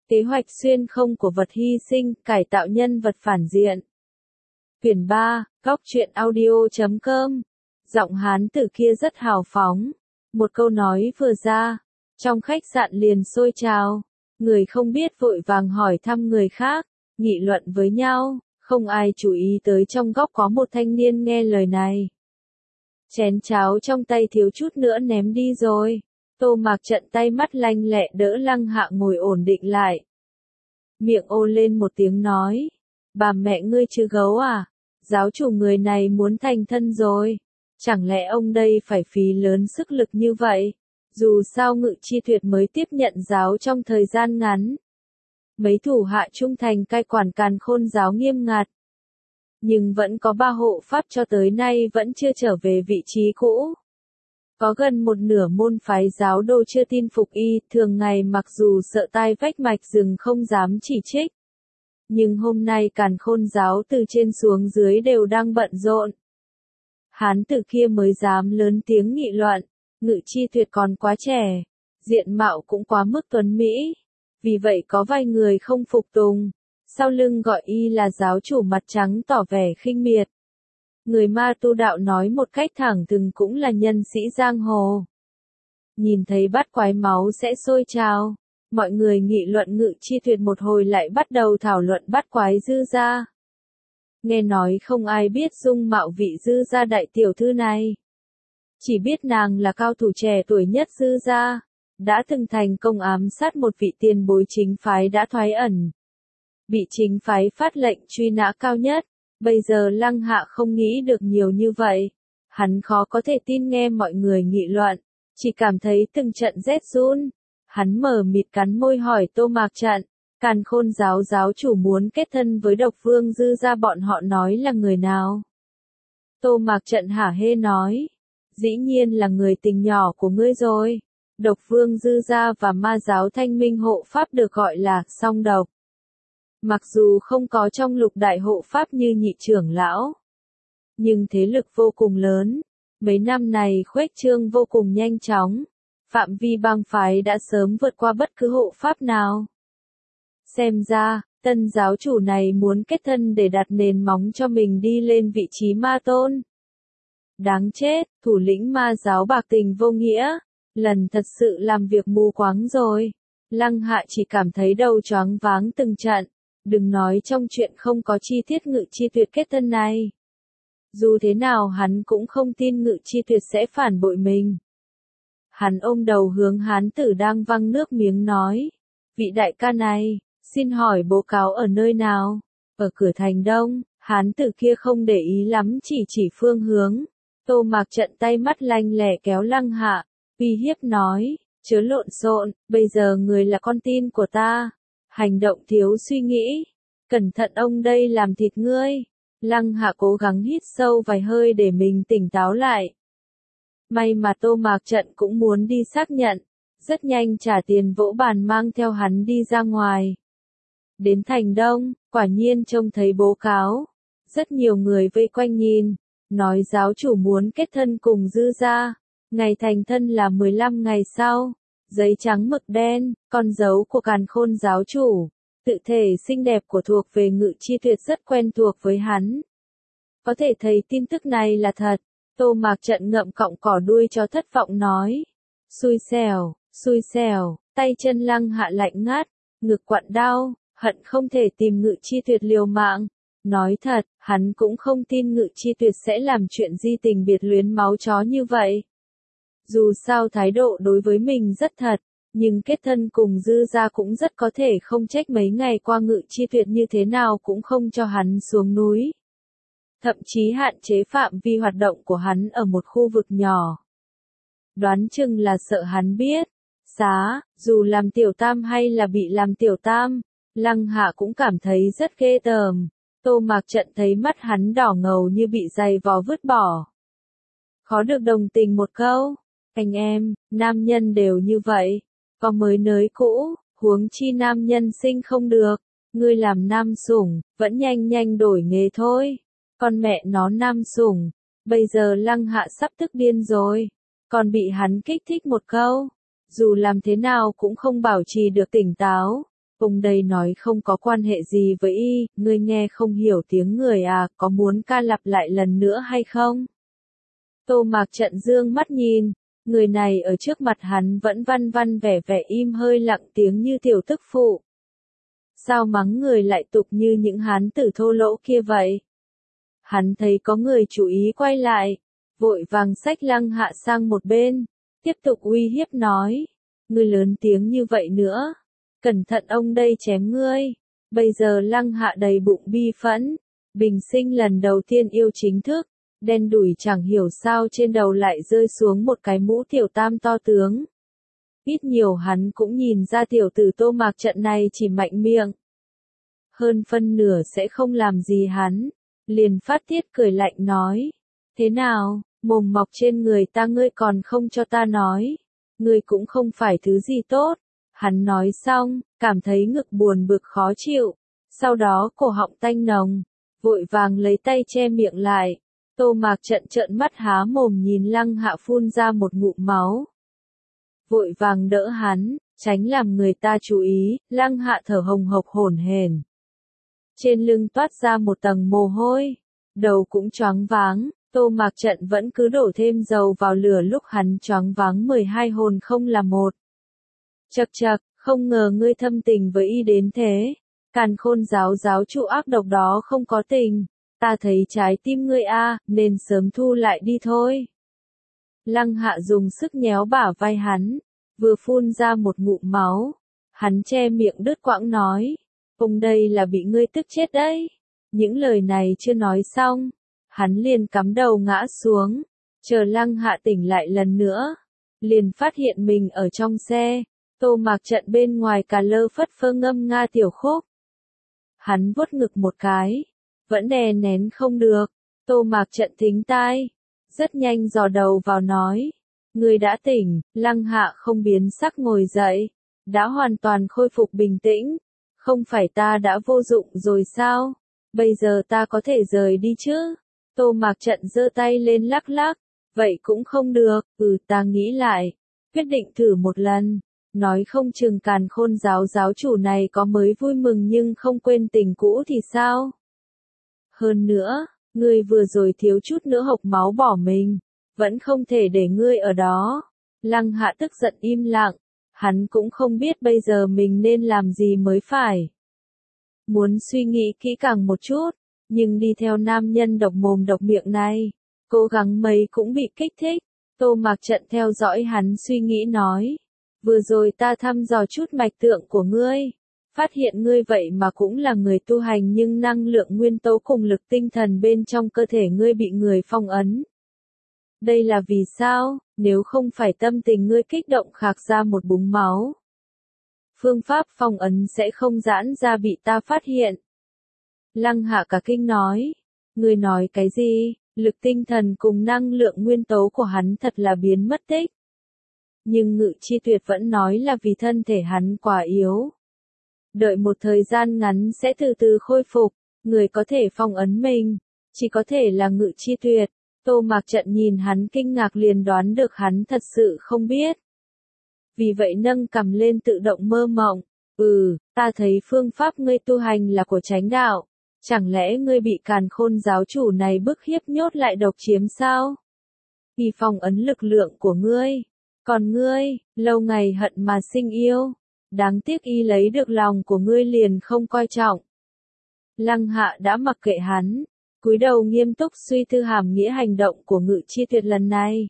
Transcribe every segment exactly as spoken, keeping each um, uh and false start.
Kế hoạch xuyên không của vật hy sinh, cải tạo nhân vật phản diện. Quyển ba, góc truyện audio chấm com. Giọng Hán Tử kia rất hào phóng. Một câu nói vừa ra, trong khách sạn liền sôi trào. Người không biết vội vàng hỏi thăm người khác, nghị luận với nhau, không ai chú ý tới trong góc có một thanh niên nghe lời này. Chén cháo trong tay thiếu chút nữa ném đi rồi. Tô Mạc Trận tay mắt lanh lẹ đỡ Lăng Hạ ngồi ổn định lại. Miệng ô lên một tiếng nói, bà mẹ ngươi chứ gấu à, giáo chủ người này muốn thành thân rồi. Chẳng lẽ ông đây phải phí lớn sức lực như vậy? Dù sao Ngự Chi Tuyệt mới tiếp nhận giáo trong thời gian ngắn. Mấy thủ hạ trung thành cai quản Càn Khôn giáo nghiêm ngặt. Nhưng vẫn có ba hộ pháp cho tới nay vẫn chưa trở về vị trí cũ. Có gần một nửa môn phái giáo đô chưa tin phục y, thường ngày mặc dù sợ tai vách mạch rừng không dám chỉ trích. Nhưng hôm nay Càn Khôn giáo từ trên xuống dưới đều đang bận rộn. Hán tử kia mới dám lớn tiếng nghị luận, Ngự Chi Tuyệt còn quá trẻ, diện mạo cũng quá mức tuấn mỹ. Vì vậy có vài người không phục tùng, sau lưng gọi y là giáo chủ mặt trắng tỏ vẻ khinh miệt. Người ma tu đạo nói một cách thẳng thừng cũng là nhân sĩ giang hồ. Nhìn thấy bát quái máu sẽ sôi trào, mọi người nghị luận Ngự Chi Tuyệt một hồi lại bắt đầu thảo luận bát quái dư gia. Nghe nói không ai biết dung mạo vị dư gia đại tiểu thư này. Chỉ biết nàng là cao thủ trẻ tuổi nhất dư gia, đã từng thành công ám sát một vị tiền bối chính phái đã thoái ẩn. Bị chính phái phát lệnh truy nã cao nhất. Bây giờ Lăng Hạ không nghĩ được nhiều như vậy. Hắn khó có thể tin nghe mọi người nghị luận, chỉ cảm thấy từng trận rét run. Hắn mờ mịt cắn môi hỏi Tô Mạc Trận, Càn Khôn giáo giáo chủ muốn kết thân với Độc Vương Dư gia bọn họ nói là người nào? Tô Mạc Trận hả hê nói, dĩ nhiên là người tình nhỏ của ngươi rồi. Độc Vương Dư gia và ma giáo Thanh Minh hộ pháp được gọi là song độc. Mặc dù không có trong lục đại hộ pháp như nhị trưởng lão, nhưng thế lực vô cùng lớn, mấy năm này khuếch trương vô cùng nhanh chóng, phạm vi bang phái đã sớm vượt qua bất cứ hộ pháp nào. Xem ra, tân giáo chủ này muốn kết thân để đặt nền móng cho mình đi lên vị trí ma tôn. Đáng chết, thủ lĩnh ma giáo bạc tình vô nghĩa, lần thật sự làm việc mù quáng rồi. Lăng Hạ chỉ cảm thấy đầu choáng váng từng trận. Đừng nói trong chuyện không có chi tiết Ngự Chi Tuyệt kết thân này. Dù thế nào hắn cũng không tin Ngự Chi Tuyệt sẽ phản bội mình. Hắn ôm đầu hướng hán tử đang văng nước miếng nói. Vị đại ca này, xin hỏi bố cáo ở nơi nào? Ở cửa thành đông, hán tử kia không để ý lắm chỉ chỉ phương hướng. Tô Mạc Trận tay mắt lanh lẹ kéo Lăng Hạ, uy hiếp nói, chớ lộn xộn, bây giờ người là con tin của ta. Hành động thiếu suy nghĩ. Cẩn thận ông đây làm thịt ngươi. Lăng Hạ cố gắng hít sâu vài hơi để mình tỉnh táo lại. May mà Tô Mạc Trận cũng muốn đi xác nhận. Rất nhanh trả tiền vỗ bàn mang theo hắn đi ra ngoài. Đến thành đông, quả nhiên trông thấy bố cáo. Rất nhiều người vây quanh nhìn. Nói giáo chủ muốn kết thân cùng Dư gia. Ngày thành thân là mười lăm ngày sau. Giấy trắng mực đen, con dấu của Càn Khôn giáo chủ, tự thể xinh đẹp của thuộc về Ngự Chi Tuyệt rất quen thuộc với hắn. Có thể thấy tin tức này là thật. Tô Mạc Trận ngậm cọng cỏ đuôi cho thất vọng nói. Xui xẻo, xui xẻo, tay chân Lăng Hạ lạnh ngắt, ngực quặn đau, hận không thể tìm Ngự Chi Tuyệt liều mạng. Nói thật, hắn cũng không tin Ngự Chi Tuyệt sẽ làm chuyện di tình biệt luyến máu chó như vậy. Dù sao thái độ đối với mình rất thật, nhưng kết thân cùng Dư gia cũng rất có thể không trách mấy ngày qua Ngự Chi Tuyệt như thế nào cũng không cho hắn xuống núi. Thậm chí hạn chế phạm vi hoạt động của hắn ở một khu vực nhỏ. Đoán chừng là sợ hắn biết. Xá, dù làm tiểu tam hay là bị làm tiểu tam, Lăng Hạ cũng cảm thấy rất ghê tởm. Tô Mạc Trận thấy mắt hắn đỏ ngầu như bị giày vò vứt bỏ. Khó được đồng tình một câu. Anh em, nam nhân đều như vậy, có mới nới cũ, huống chi nam nhân sinh không được, ngươi làm nam sủng, vẫn nhanh nhanh đổi nghề thôi, con mẹ nó nam sủng, bây giờ Lăng Hạ sắp tức điên rồi, còn bị hắn kích thích một câu, dù làm thế nào cũng không bảo trì được tỉnh táo, Ông đây nói không có quan hệ gì với y, ngươi nghe không hiểu tiếng người à, có muốn ca lặp lại lần nữa hay không? Tô Mạc Trận dương mắt nhìn, người này ở trước mặt hắn vẫn văn văn vẻ vẻ im hơi lặng tiếng như tiểu tức phụ. Sao mắng người lại tục như những hán tử thô lỗ kia vậy? Hắn thấy có người chú ý quay lại, vội vàng xách Lăng Hạ sang một bên, tiếp tục uy hiếp nói, ngươi lớn tiếng như vậy nữa, cẩn thận ông đây chém ngươi. Bây giờ Lăng Hạ đầy bụng bi phẫn, bình sinh lần đầu tiên yêu chính thức, đen đủi chẳng hiểu sao trên đầu lại rơi xuống một cái mũ tiểu tam to tướng. Ít nhiều hắn cũng nhìn ra tiểu tử Tô Mạc Trận này chỉ mạnh miệng. Hơn phân nửa sẽ không làm gì hắn, liền phát tiết cười lạnh nói, thế nào, mồm mọc trên người ta ngươi còn không cho ta nói, ngươi cũng không phải thứ gì tốt. Hắn nói xong, cảm thấy ngực buồn bực khó chịu, sau đó cổ họng tanh nồng, vội vàng lấy tay che miệng lại. Tô Mạc Trận trợn mắt há mồm nhìn Lăng Hạ phun ra một ngụm máu. Vội vàng đỡ hắn, tránh làm người ta chú ý, Lăng Hạ thở hồng hộc hổn hển. Trên lưng toát ra một tầng mồ hôi, đầu cũng choáng váng, Tô Mạc Trận vẫn cứ đổ thêm dầu vào lửa lúc hắn choáng váng mười hai hồn không là một. Chậc chậc, không ngờ ngươi thâm tình với y đến thế. Càn Khôn giáo giáo chủ ác độc đó không có tình, ta thấy trái tim ngươi a, nên sớm thu lại đi thôi. Lăng Hạ dùng sức nhéo bả vai hắn, vừa phun ra một ngụm máu, hắn che miệng đứt quãng nói, ông đây là bị ngươi tức chết đấy. Những lời này chưa nói xong, hắn liền cắm đầu ngã xuống, chờ Lăng Hạ tỉnh lại lần nữa, liền phát hiện mình ở trong xe. Tô Mạc Trận bên ngoài cà lơ phất phơ ngâm nga tiểu khúc. Hắn vuốt ngực một cái, vẫn đè nén không được. Tô Mạc Trận thính tai, rất nhanh dò đầu vào nói, ngươi đã tỉnh. Lăng Hạ không biến sắc ngồi dậy, đã hoàn toàn khôi phục bình tĩnh. Không phải ta đã vô dụng rồi sao? Bây giờ ta có thể rời đi chứ? Tô Mạc Trận giơ tay lên lắc lắc, vậy cũng không được, ừ ta nghĩ lại, quyết định thử một lần. Nói không chừng Càn Khôn giáo giáo chủ này có mới vui mừng nhưng không quên tình cũ thì sao? Hơn nữa, ngươi vừa rồi thiếu chút nữa hộc máu bỏ mình, vẫn không thể để ngươi ở đó. Lăng Hạ tức giận im lặng, hắn cũng không biết bây giờ mình nên làm gì mới phải. Muốn suy nghĩ kỹ càng một chút, nhưng đi theo nam nhân độc mồm độc miệng này, cố gắng mấy cũng bị kích thích. Tô Mạc Trận theo dõi hắn suy nghĩ nói, vừa rồi ta thăm dò chút mạch tượng của ngươi, phát hiện ngươi vậy mà cũng là người tu hành nhưng năng lượng nguyên tố cùng lực tinh thần bên trong cơ thể ngươi bị người phong ấn. Đây là vì sao? Nếu không phải tâm tình ngươi kích động khạc ra một búng máu, phương pháp phong ấn sẽ không giãn ra bị ta phát hiện. Lăng Hạ cả kinh nói, ngươi nói cái gì? Lực tinh thần cùng năng lượng nguyên tố của hắn thật là biến mất tích. Nhưng Ngự Chi Tuyệt vẫn nói là vì thân thể hắn quá yếu. Đợi một thời gian ngắn sẽ từ từ khôi phục, người có thể phong ấn mình, chỉ có thể là Ngự Chi Tuyệt. Tô Mạc Trận nhìn hắn kinh ngạc liền đoán được hắn thật sự không biết. Vì vậy nâng cằm lên tự động mơ mộng, ừ, ta thấy phương pháp ngươi tu hành là của chánh đạo. Chẳng lẽ ngươi bị Càn Khôn giáo chủ này bức hiếp nhốt lại độc chiếm sao? Y phong ấn lực lượng của ngươi. Còn ngươi, lâu ngày hận mà sinh yêu. Đáng tiếc y lấy được lòng của ngươi liền không coi trọng. Lăng Hạ đã mặc kệ hắn, cúi đầu nghiêm túc suy tư hàm nghĩa hành động của Ngự Chi Tuyệt lần này.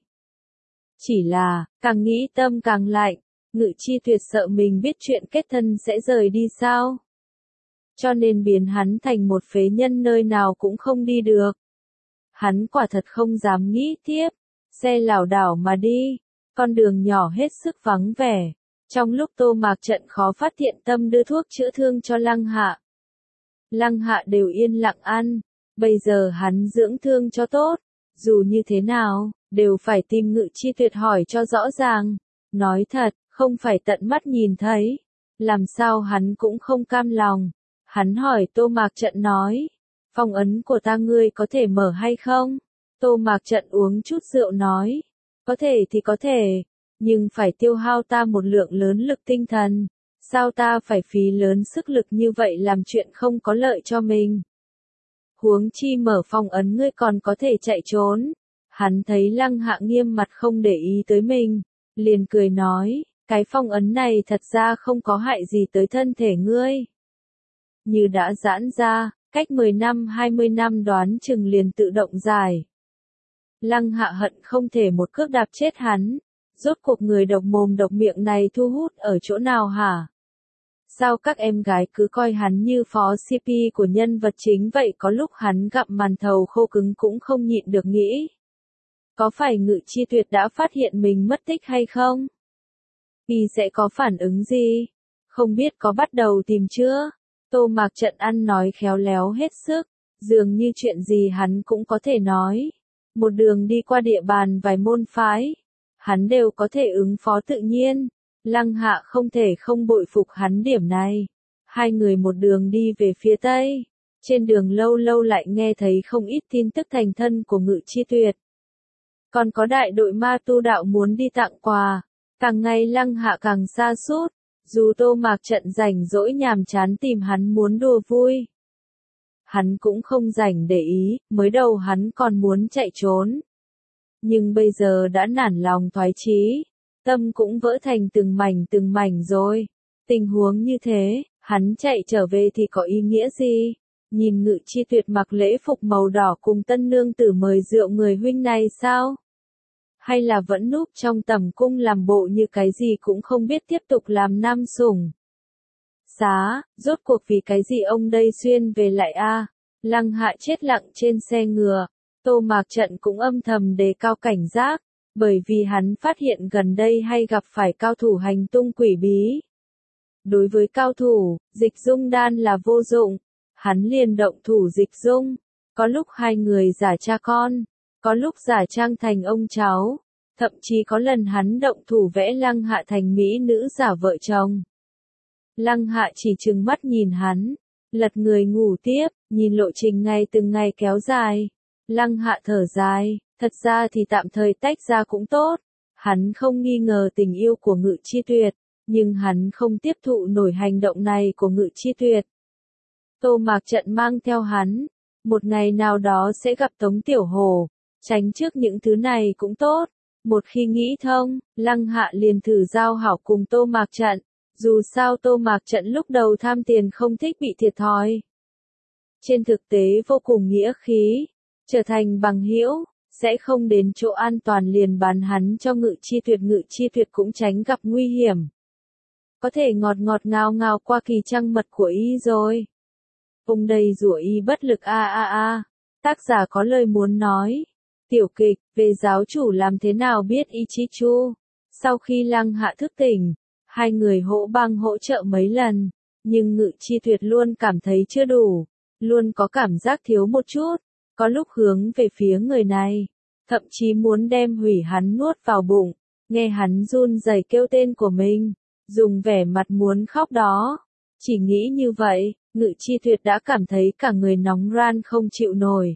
Chỉ là, càng nghĩ tâm càng lạnh, Ngự Chi Tuyệt sợ mình biết chuyện kết thân sẽ rời đi sao? Cho nên biến hắn thành một phế nhân nơi nào cũng không đi được. Hắn quả thật không dám nghĩ tiếp, xe lảo đảo mà đi, con đường nhỏ hết sức vắng vẻ. Trong lúc Tô Mạc Trận khó phát hiện tâm đưa thuốc chữa thương cho Lăng Hạ. Lăng Hạ đều yên lặng ăn, bây giờ hắn dưỡng thương cho tốt, dù như thế nào, đều phải tìm Ngự Chi Tuyệt hỏi cho rõ ràng. Nói thật, không phải tận mắt nhìn thấy, làm sao hắn cũng không cam lòng. Hắn hỏi Tô Mạc Trận nói, phong ấn của ta ngươi có thể mở hay không? Tô Mạc Trận uống chút rượu nói, có thể thì có thể, nhưng phải tiêu hao ta một lượng lớn lực tinh thần, Sao ta phải phí lớn sức lực như vậy làm chuyện không có lợi cho mình? Huống chi mở phong ấn ngươi còn có thể chạy trốn. Hắn thấy Lăng Hạ nghiêm mặt không để ý tới mình, liền cười nói, cái phong ấn này thật ra không có hại gì tới thân thể ngươi. Như đã giãn ra, cách mười năm hai mươi năm đoán chừng liền tự động giải. Lăng Hạ hận không thể một cước đạp chết hắn. Rốt cuộc người độc mồm độc miệng này thu hút ở chỗ nào hả? Sao các em gái cứ coi hắn như phó xê pê của nhân vật chính vậy, có lúc hắn gặm màn thầu khô cứng cũng không nhịn được nghĩ. Có phải Ngự Chi Tuyệt đã phát hiện mình mất tích hay không? Y sẽ có phản ứng gì? Không biết có bắt đầu tìm chưa? Tô Mạc Trận ăn nói khéo léo hết sức, dường như chuyện gì hắn cũng có thể nói. Một đường đi qua địa bàn vài môn phái, hắn đều có thể ứng phó tự nhiên. Lăng Hạ không thể không bội phục hắn điểm này. Hai người một đường đi về phía tây. Trên đường lâu lâu lại nghe thấy không ít tin tức thành thân của Ngự Chi Tuyệt. Còn có đại đội ma tu đạo muốn đi tặng quà. Càng ngày Lăng Hạ càng xa sút. Dù Tô Mạc Trận rảnh rỗi nhàm chán tìm hắn muốn đùa vui, hắn cũng không rảnh để ý. Mới đầu hắn còn muốn chạy trốn, nhưng bây giờ đã nản lòng thoái chí, tâm cũng vỡ thành từng mảnh từng mảnh rồi. Tình huống như thế, hắn chạy trở về thì có ý nghĩa gì? Nhìn Ngự Chi Tuyệt mặc lễ phục màu đỏ cùng tân nương tử mời rượu người huynh này sao? Hay là vẫn núp trong tầm cung làm bộ như cái gì cũng không biết tiếp tục làm nam sủng? Xá, rốt cuộc vì cái gì ông đây xuyên về lại a? Lăng Hạ chết lặng trên xe ngựa. Tô Mạc Trận cũng âm thầm đề cao cảnh giác, bởi vì hắn phát hiện gần đây hay gặp phải cao thủ hành tung quỷ bí. Đối với cao thủ, dịch dung đan là vô dụng, hắn liền động thủ dịch dung. Có lúc hai người giả cha con, có lúc giả trang thành ông cháu, thậm chí có lần hắn động thủ vẽ Lăng Hạ thành mỹ nữ giả vợ chồng. Lăng Hạ chỉ trừng mắt nhìn hắn, lật người ngủ tiếp, nhìn lộ trình ngày từng ngày kéo dài. Lăng Hạ thở dài, thật ra thì tạm thời tách ra cũng tốt. Hắn không nghi ngờ tình yêu của Ngự Chi Tuyệt, nhưng hắn không tiếp thụ nổi hành động này của Ngự Chi Tuyệt. Tô Mạc Trận mang theo hắn, một ngày nào đó sẽ gặp Tống Tiểu Hồ, tránh trước những thứ này cũng tốt. Một khi nghĩ thông, Lăng Hạ liền thử giao hảo cùng Tô Mạc Trận. Dù sao Tô Mạc Trận lúc đầu tham tiền không thích bị thiệt thòi. Trên thực tế vô cùng nghĩa khí, trở thành bằng hữu, sẽ không đến chỗ an toàn liền bán hắn cho Ngự Chi Tuyệt. Ngự Chi Tuyệt cũng tránh gặp nguy hiểm. Có thể ngọt ngọt ngào ngào qua kỳ trăng mật của y rồi. Ông đây rủa y bất lực a a a. Tác giả có lời muốn nói. Tiểu kịch, về giáo chủ làm thế nào biết Ichichu. Sau khi Lăng Hạ thức tỉnh, hai người hỗ bang hỗ trợ mấy lần, nhưng Ngự Chi Tuyệt luôn cảm thấy chưa đủ, luôn có cảm giác thiếu một chút, có lúc hướng về phía người này, thậm chí muốn đem hủy hắn nuốt vào bụng, nghe hắn run rẩy kêu tên của mình, dùng vẻ mặt muốn khóc đó. Chỉ nghĩ như vậy, Ngự Chi Tuyệt đã cảm thấy cả người nóng ran không chịu nổi.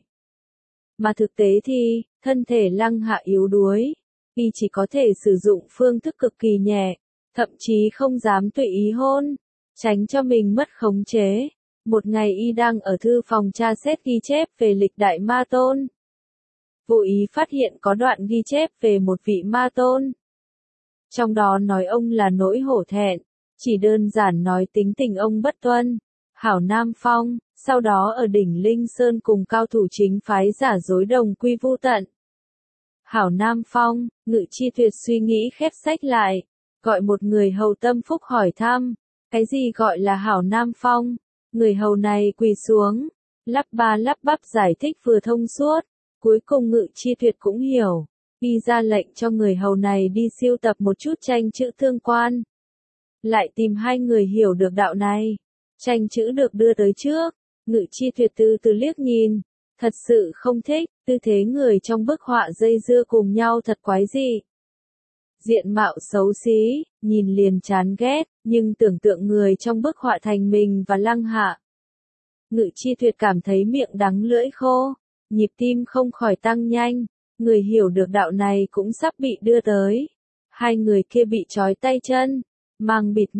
Mà thực tế thì, thân thể Lăng Hạ yếu đuối, y chỉ có thể sử dụng phương thức cực kỳ nhẹ, thậm chí không dám tùy ý hôn, tránh cho mình mất khống chế. Một ngày y đang ở thư phòng tra xét ghi chép về lịch đại ma tôn. Vô ý phát hiện có đoạn ghi chép về một vị ma tôn. Trong đó nói ông là nỗi hổ thẹn, chỉ đơn giản nói tính tình ông bất tuân, hảo Nam Phong, sau đó ở đỉnh Linh Sơn cùng cao thủ chính phái giả dối đồng quy vu tận. Hảo Nam Phong, Ngự Chi Tuyệt suy nghĩ khép sách lại, gọi một người hầu tâm phúc hỏi thăm, cái gì gọi là Hảo Nam Phong? Người hầu này quỳ xuống, lắp ba lắp bắp giải thích vừa thông suốt, cuối cùng Ngự Chi Tuyệt cũng hiểu, y ra lệnh cho người hầu này đi siêu tập một chút tranh chữ thương quan. Lại tìm hai người hiểu được đạo này, tranh chữ được đưa tới trước, Ngự Chi Tuyệt từ từ liếc nhìn, thật sự không thích, tư thế người trong bức họa dây dưa cùng nhau thật quái dị. Diện mạo xấu xí, nhìn liền chán ghét, nhưng tưởng tượng người trong bức họa thành mình và Lăng Hạ. Ngự Chi Tuyệt cảm thấy miệng đắng lưỡi khô, nhịp tim không khỏi tăng nhanh, người hiểu được đạo này cũng sắp bị đưa tới. Hai người kia bị trói tay chân, mang bịt mắt,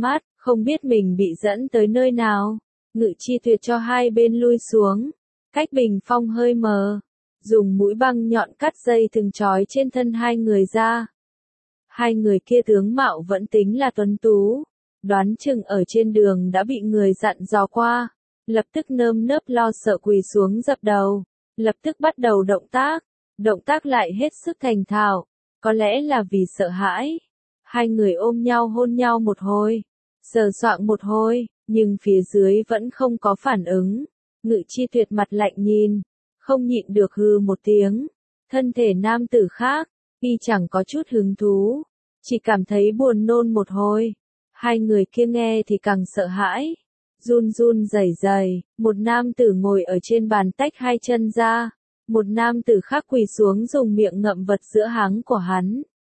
Không biết mình bị dẫn tới nơi nào. Ngự Chi Tuyệt cho hai bên lui xuống. Cách bình phong hơi mờ. Dùng mũi băng nhọn cắt dây thừng trói trên thân hai người ra. Hai người kia tướng mạo vẫn tính là tuấn tú. Đoán chừng ở trên đường đã bị người dặn dò qua. Lập tức nơm nớp lo sợ quỳ xuống dập đầu. Lập tức bắt đầu động tác. Động tác lại hết sức thành thạo. Có lẽ là vì sợ hãi. Hai người ôm nhau hôn nhau một hồi. Sờ soạng một hồi. Nhưng phía dưới vẫn không có phản ứng. Ngự Chi Tuyệt mặt lạnh nhìn. Không nhịn được hừ một tiếng. Thân thể nam tử khác. Y chẳng có chút hứng thú. Chỉ cảm thấy buồn nôn một hồi. Hai người kia nghe thì càng sợ hãi. Run run rẩy rẩy. Một nam tử ngồi ở trên bàn tách hai chân ra. Một nam tử khác quỳ xuống dùng miệng ngậm vật giữa háng của hắn.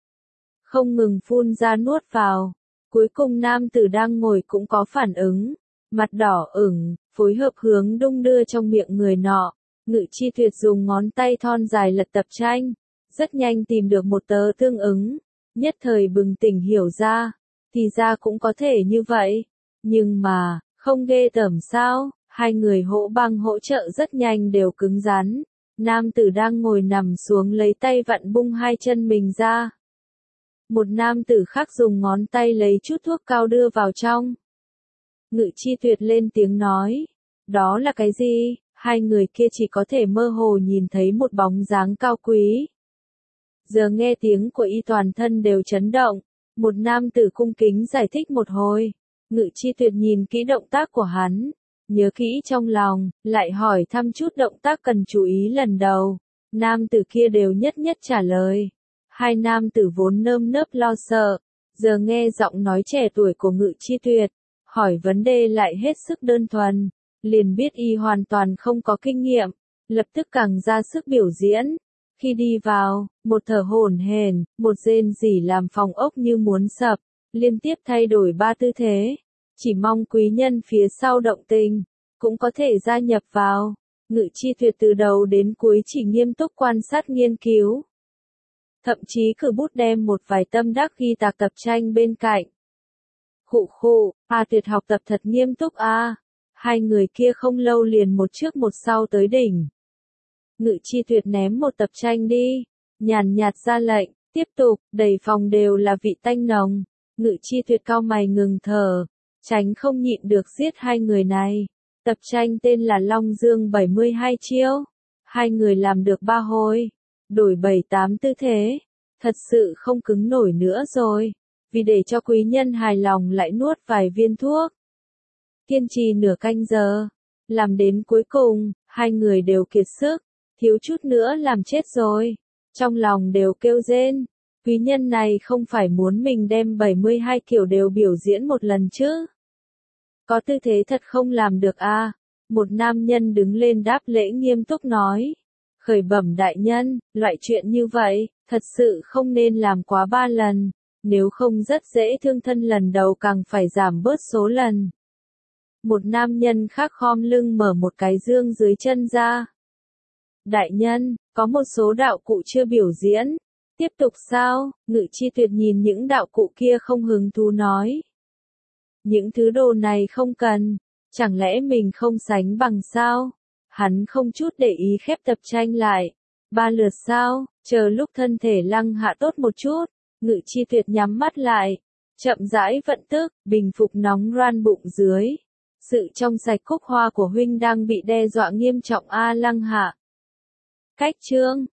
Không ngừng phun ra nuốt vào. Cuối cùng nam tử đang ngồi cũng có phản ứng. Mặt đỏ ửng, phối hợp hướng đung đưa trong miệng người nọ. Ngự Chi Tuyệt dùng ngón tay thon dài lật tập tranh. Rất nhanh tìm được một tờ tương ứng. Nhất thời bừng tỉnh hiểu ra. Thì ra cũng có thể như vậy. Nhưng mà, không ghê tởm sao? Hai người hỗ băng hỗ trợ rất nhanh đều cứng rắn. Nam tử đang ngồi nằm xuống lấy tay vặn bung hai chân mình ra. Một nam tử khác dùng ngón tay lấy chút thuốc cao đưa vào trong. Ngự Chi Tuyệt lên tiếng nói. Đó là cái gì? Hai người kia chỉ có thể mơ hồ nhìn thấy một bóng dáng cao quý. Giờ nghe tiếng của y toàn thân đều chấn động. Một nam tử cung kính giải thích một hồi. Ngự Chi Tuyệt nhìn kỹ động tác của hắn. Nhớ kỹ trong lòng, lại hỏi thăm chút động tác cần chú ý lần đầu. Nam tử kia đều nhất nhất trả lời. Hai nam tử vốn nơm nớp lo sợ. Giờ nghe giọng nói trẻ tuổi của Ngự Chi Tuyệt. Hỏi vấn đề lại hết sức đơn thuần. Liền biết y hoàn toàn không có kinh nghiệm. Lập tức càng ra sức biểu diễn. Khi đi vào, một thở hổn hển, một rên rỉ làm phòng ốc như muốn sập. Liên tiếp thay đổi ba tư thế. Chỉ mong quý nhân phía sau động tình, cũng có thể gia nhập vào. Ngự Chi Tuyệt từ đầu đến cuối chỉ nghiêm túc quan sát nghiên cứu. Thậm chí cử bút đem một vài tâm đắc ghi tạc tập tranh bên cạnh. Khụ khụ, A Tuyệt học tập thật nghiêm túc a. À. Hai người kia không lâu liền một trước một sau tới đỉnh. Ngự Chi Tuyệt ném một tập tranh đi, nhàn nhạt ra lệnh, tiếp tục, đầy phòng đều là vị tanh nồng. Ngự Chi Tuyệt cau mày ngừng thở, tránh không nhịn được giết hai người này. Tập tranh tên là Long Dương bảy mươi hai chiêu. Hai người làm được ba hồi, đổi bảy tám tư thế. Thật sự không cứng nổi nữa rồi. Vì để cho quý nhân hài lòng lại nuốt vài viên thuốc. Kiên trì nửa canh giờ. Làm đến cuối cùng, hai người đều kiệt sức. Thiếu chút nữa làm chết rồi. Trong lòng đều kêu rên. Quý nhân này không phải muốn mình đem bảy mươi hai kiểu đều biểu diễn một lần chứ. Có tư thế thật không làm được à. Một nam nhân đứng lên đáp lễ nghiêm túc nói. Khởi bẩm đại nhân, loại chuyện như vậy, thật sự không nên làm quá ba lần. Nếu không rất dễ thương thân lần đầu càng phải giảm bớt số lần. Một nam nhân khác khom lưng mở một cái dương dưới chân ra. Đại nhân, có một số đạo cụ chưa biểu diễn. Tiếp tục sao? Ngự Chi Tuyệt nhìn những đạo cụ kia không hứng thú nói. Những thứ đồ này không cần. Chẳng lẽ mình không sánh bằng sao? Hắn không chút để ý khép tập tranh lại. Ba lượt sao? Chờ lúc thân thể lăng hạ tốt một chút. Ngự Chi Tuyệt nhắm mắt lại. Chậm rãi vận tức, bình phục nóng ran bụng dưới. Sự trong sạch cúc hoa của huynh đang bị đe dọa nghiêm trọng a lăng hạ. Cách chương